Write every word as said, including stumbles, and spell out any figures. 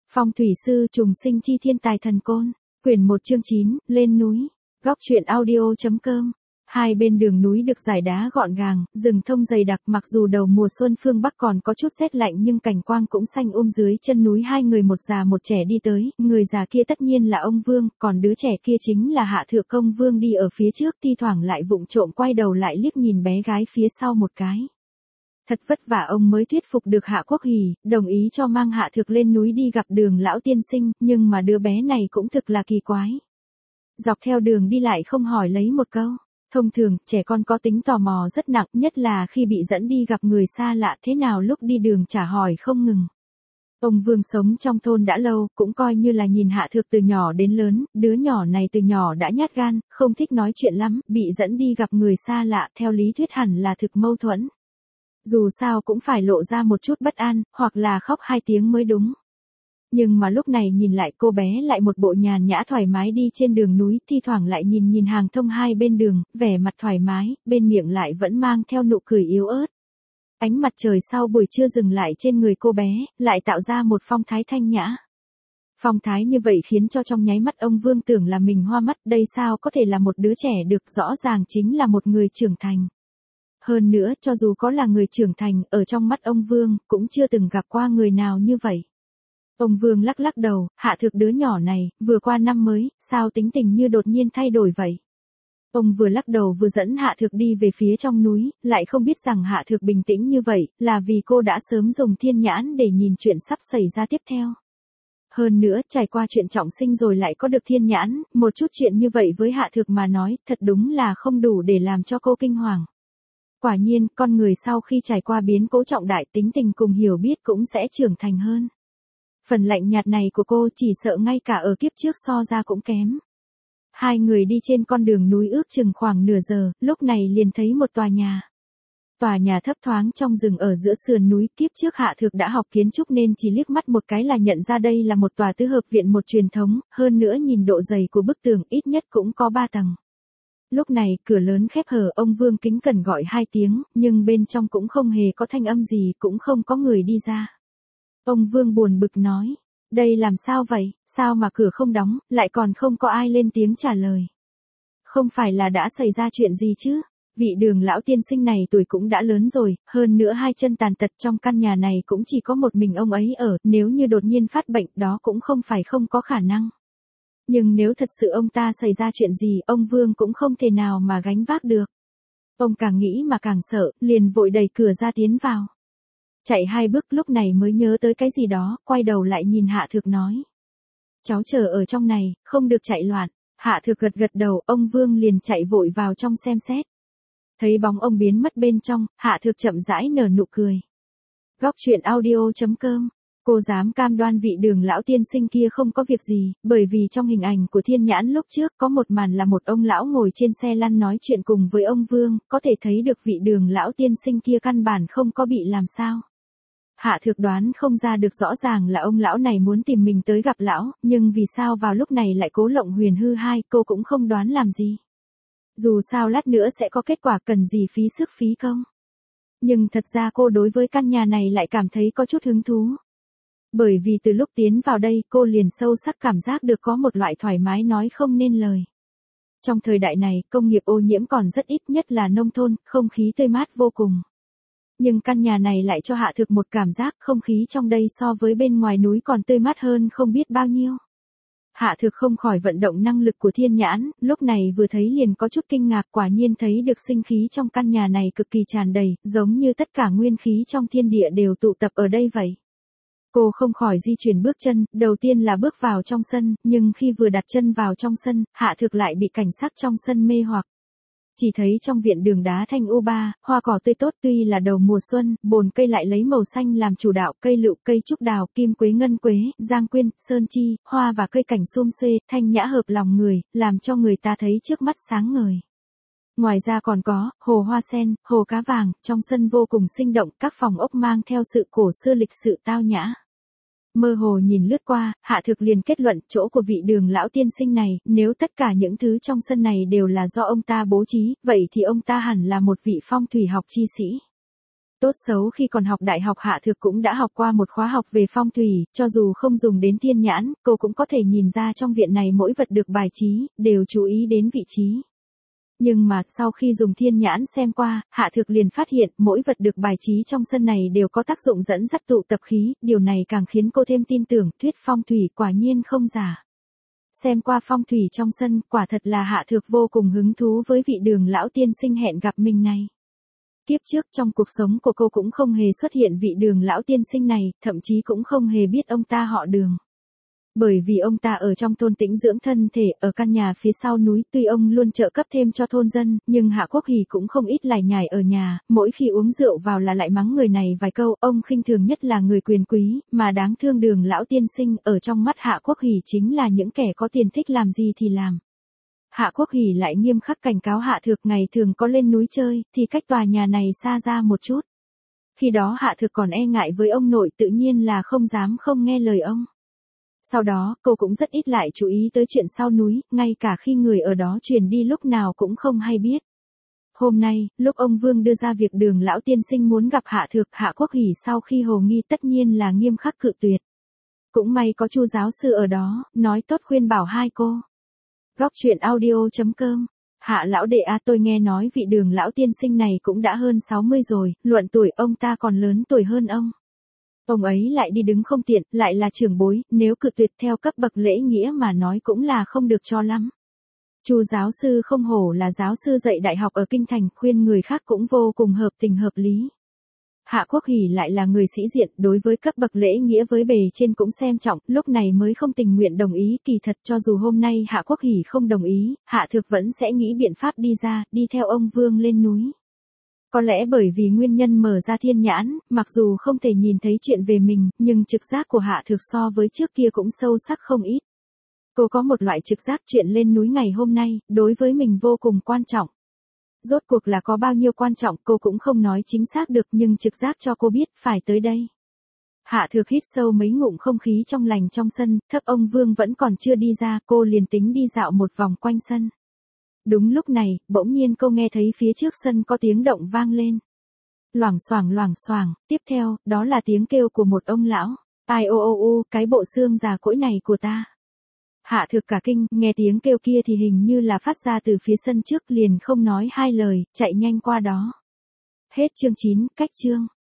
Phong thủy sư trùng sinh chi thiên tài thần côn. Quyển một chương chín, lên núi. Góc truyện audio chấm com. Hai bên đường núi được rải đá gọn gàng, rừng thông dày đặc, mặc dù đầu mùa xuân phương Bắc còn có chút rét lạnh nhưng cảnh quang cũng xanh um dưới chân núi. Hai người một già một trẻ đi tới, người già kia tất nhiên là ông Vương, còn đứa trẻ kia chính là Hạ Thượng Công Vương đi ở phía trước, thi thoảng lại vụng trộm quay đầu lại liếc nhìn bé gái phía sau một cái. Thật vất vả ông mới thuyết phục được Hạ Quốc Hỉ, đồng ý cho mang Hạ Thược lên núi đi gặp Đường lão tiên sinh, nhưng mà đứa bé này cũng thực là kỳ quái. Dọc theo đường đi lại không hỏi lấy một câu. Thông thường, trẻ con có tính tò mò rất nặng, nhất là khi bị dẫn đi gặp người xa lạ, thế nào lúc đi đường chả hỏi không ngừng. Ông Vương sống trong thôn đã lâu, cũng coi như là nhìn Hạ Thược từ nhỏ đến lớn, đứa nhỏ này từ nhỏ đã nhát gan, không thích nói chuyện lắm, bị dẫn đi gặp người xa lạ, theo lý thuyết hẳn là thực mâu thuẫn. Dù sao cũng phải lộ ra một chút bất an, hoặc là khóc hai tiếng mới đúng. Nhưng mà lúc này nhìn lại cô bé lại một bộ nhàn nhã thoải mái đi trên đường núi, thi thoảng lại nhìn nhìn hàng thông hai bên đường, vẻ mặt thoải mái, bên miệng lại vẫn mang theo nụ cười yếu ớt. Ánh mặt trời sau buổi trưa dừng lại trên người cô bé, lại tạo ra một phong thái thanh nhã. Phong thái như vậy khiến cho trong nháy mắt ông Vương tưởng là mình hoa mắt, đây sao có thể là một đứa trẻ được, rõ ràng chính là một người trưởng thành. Hơn nữa, cho dù có là người trưởng thành, ở trong mắt ông Vương, cũng chưa từng gặp qua người nào như vậy. Ông Vương lắc lắc đầu, Hạ Thược đứa nhỏ này, vừa qua năm mới, sao tính tình như đột nhiên thay đổi vậy? Ông vừa lắc đầu vừa dẫn Hạ Thược đi về phía trong núi, lại không biết rằng Hạ Thược bình tĩnh như vậy, là vì cô đã sớm dùng thiên nhãn để nhìn chuyện sắp xảy ra tiếp theo. Hơn nữa, trải qua chuyện trọng sinh rồi lại có được thiên nhãn, một chút chuyện như vậy với Hạ Thược mà nói, thật đúng là không đủ để làm cho cô kinh hoàng. Quả nhiên, con người sau khi trải qua biến cố trọng đại, tính tình cùng hiểu biết cũng sẽ trưởng thành hơn. Phần lạnh nhạt này của cô chỉ sợ ngay cả ở kiếp trước so ra cũng kém. Hai người đi trên con đường núi ước chừng khoảng nửa giờ, lúc này liền thấy một tòa nhà. Tòa nhà thấp thoáng trong rừng ở giữa sườn núi, kiếp trước Hạ Thược đã học kiến trúc nên chỉ liếc mắt một cái là nhận ra đây là một tòa tứ hợp viện một truyền thống, hơn nữa nhìn độ dày của bức tường ít nhất cũng có ba tầng. Lúc này, cửa lớn khép hờ, ông Vương kính cẩn gọi hai tiếng, nhưng bên trong cũng không hề có thanh âm gì, cũng không có người đi ra. Ông Vương buồn bực nói, đây làm sao vậy, sao mà cửa không đóng, lại còn không có ai lên tiếng trả lời. Không phải là đã xảy ra chuyện gì chứ? Vị Đường lão tiên sinh này tuổi cũng đã lớn rồi, hơn nữa hai chân tàn tật, trong căn nhà này cũng chỉ có một mình ông ấy ở, nếu như đột nhiên phát bệnh đó cũng không phải không có khả năng. Nhưng nếu thật sự ông ta xảy ra chuyện gì, ông Vương cũng không thể nào mà gánh vác được. Ông càng nghĩ mà càng sợ, liền vội đẩy cửa ra tiến vào. Chạy hai bước lúc này mới nhớ tới cái gì đó, quay đầu lại nhìn Hạ Thược nói. Cháu chờ ở trong này, không được chạy loạn. Hạ Thược gật gật đầu, ông Vương liền chạy vội vào trong xem xét. Thấy bóng ông biến mất bên trong, Hạ Thược chậm rãi nở nụ cười. Góc truyện audio chấm com. Cô dám cam đoan vị Đường lão tiên sinh kia không có việc gì, bởi vì trong hình ảnh của thiên nhãn lúc trước có một màn là một ông lão ngồi trên xe lăn nói chuyện cùng với ông Vương, có thể thấy được vị Đường lão tiên sinh kia căn bản không có bị làm sao. Hạ Thược đoán không ra được rõ ràng là ông lão này muốn tìm mình tới gặp lão, nhưng vì sao vào lúc này lại cố lộng huyền hư hai, cô cũng không đoán làm gì. Dù sao lát nữa sẽ có kết quả, cần gì phí sức phí công. Nhưng thật ra cô đối với căn nhà này lại cảm thấy có chút hứng thú. Bởi vì từ lúc tiến vào đây cô liền sâu sắc cảm giác được có một loại thoải mái nói không nên lời. Trong thời đại này, công nghiệp ô nhiễm còn rất ít, nhất là nông thôn, không khí tươi mát vô cùng. Nhưng căn nhà này lại cho Hạ Thược một cảm giác không khí trong đây so với bên ngoài núi còn tươi mát hơn không biết bao nhiêu. Hạ Thược không khỏi vận động năng lực của thiên nhãn, lúc này vừa thấy liền có chút kinh ngạc, quả nhiên thấy được sinh khí trong căn nhà này cực kỳ tràn đầy, giống như tất cả nguyên khí trong thiên địa đều tụ tập ở đây vậy. Cô không khỏi di chuyển bước chân, đầu tiên là bước vào trong sân, nhưng khi vừa đặt chân vào trong sân, Hạ Thược lại bị cảnh sắc trong sân mê hoặc. Chỉ thấy trong viện đường đá thanh u ba, hoa cỏ tươi tốt, tuy là đầu mùa xuân, bồn cây lại lấy màu xanh làm chủ đạo, cây lựu, cây trúc đào, kim quế, ngân quế, giang quyên, sơn chi, hoa và cây cảnh sum xuê, thanh nhã hợp lòng người, làm cho người ta thấy trước mắt sáng ngời. Ngoài ra còn có, hồ hoa sen, hồ cá vàng, trong sân vô cùng sinh động, các phòng ốc mang theo sự cổ xưa lịch sự tao nhã. Mơ hồ nhìn lướt qua, Hạ Thược liền kết luận chỗ của vị Đường lão tiên sinh này, nếu tất cả những thứ trong sân này đều là do ông ta bố trí, vậy thì ông ta hẳn là một vị phong thủy học chi sĩ. Tốt xấu khi còn học đại học Hạ Thược cũng đã học qua một khóa học về phong thủy, cho dù không dùng đến thiên nhãn, cô cũng có thể nhìn ra trong viện này mỗi vật được bài trí, đều chú ý đến vị trí. Nhưng mà, sau khi dùng thiên nhãn xem qua, Hạ Thược liền phát hiện mỗi vật được bài trí trong sân này đều có tác dụng dẫn dắt tụ tập khí, điều này càng khiến cô thêm tin tưởng thuyết phong thủy quả nhiên không giả. Xem qua phong thủy trong sân, quả thật là Hạ Thược vô cùng hứng thú với vị Đường lão tiên sinh hẹn gặp mình này. Kiếp trước trong cuộc sống của cô cũng không hề xuất hiện vị Đường lão tiên sinh này, thậm chí cũng không hề biết ông ta họ Đường. Bởi vì ông ta ở trong thôn Tĩnh dưỡng thân thể, ở căn nhà phía sau núi, tuy ông luôn trợ cấp thêm cho thôn dân, nhưng Hạ Quốc Hỉ cũng không ít lải nhải ở nhà, mỗi khi uống rượu vào là lại mắng người này vài câu, ông khinh thường nhất là người quyền quý, mà đáng thương Đường lão tiên sinh, ở trong mắt Hạ Quốc Hỉ chính là những kẻ có tiền thích làm gì thì làm. Hạ Quốc Hỉ lại nghiêm khắc cảnh cáo Hạ Thược ngày thường có lên núi chơi, thì cách tòa nhà này xa ra một chút. Khi đó Hạ Thược còn e ngại với ông nội, tự nhiên là không dám không nghe lời ông. Sau đó, cô cũng rất ít lại chú ý tới chuyện sau núi, ngay cả khi người ở đó truyền đi lúc nào cũng không hay biết. Hôm nay, lúc ông Vương đưa ra việc Đường lão tiên sinh muốn gặp Hạ Thược, Hạ Quốc Hỉ sau khi hồ nghi tất nhiên là nghiêm khắc cự tuyệt. Cũng may có Chu giáo sư ở đó, nói tốt khuyên bảo hai cô. Góc truyện audio chấm com. Hạ lão đệ à, tôi nghe nói vị Đường lão tiên sinh này cũng đã hơn sáu mươi rồi, luận tuổi ông ta còn lớn tuổi hơn ông. Ông ấy lại đi đứng không tiện, lại là trưởng bối, nếu cự tuyệt theo cấp bậc lễ nghĩa mà nói cũng là không được cho lắm. Chu giáo sư không hổ là giáo sư dạy đại học ở Kinh Thành, khuyên người khác cũng vô cùng hợp tình hợp lý. Hạ Quốc Hỉ lại là người sĩ diện, đối với cấp bậc lễ nghĩa với bề trên cũng xem trọng, lúc này mới không tình nguyện đồng ý. Kỳ thật cho dù hôm nay Hạ Quốc Hỉ không đồng ý, Hạ Thược vẫn sẽ nghĩ biện pháp đi ra, đi theo ông Vương lên núi. Có lẽ bởi vì nguyên nhân mở ra thiên nhãn, mặc dù không thể nhìn thấy chuyện về mình, nhưng trực giác của Hạ Thược so với trước kia cũng sâu sắc không ít. Cô có một loại trực giác chuyện lên núi ngày hôm nay, đối với mình vô cùng quan trọng. Rốt cuộc là có bao nhiêu quan trọng cô cũng không nói chính xác được, nhưng trực giác cho cô biết phải tới đây. Hạ Thược hít sâu mấy ngụm không khí trong lành trong sân, thấp ông Vương vẫn còn chưa đi ra, cô liền tính đi dạo một vòng quanh sân. Đúng lúc này, bỗng nhiên cô nghe thấy phía trước sân có tiếng động vang lên. Loảng xoảng loảng xoảng, tiếp theo, đó là tiếng kêu của một ông lão. Ai ô ô ô, cái bộ xương già cỗi này của ta. Hạ Thược cả kinh, nghe tiếng kêu kia thì hình như là phát ra từ phía sân trước, liền không nói hai lời, chạy nhanh qua đó. Hết chương chín, cách chương.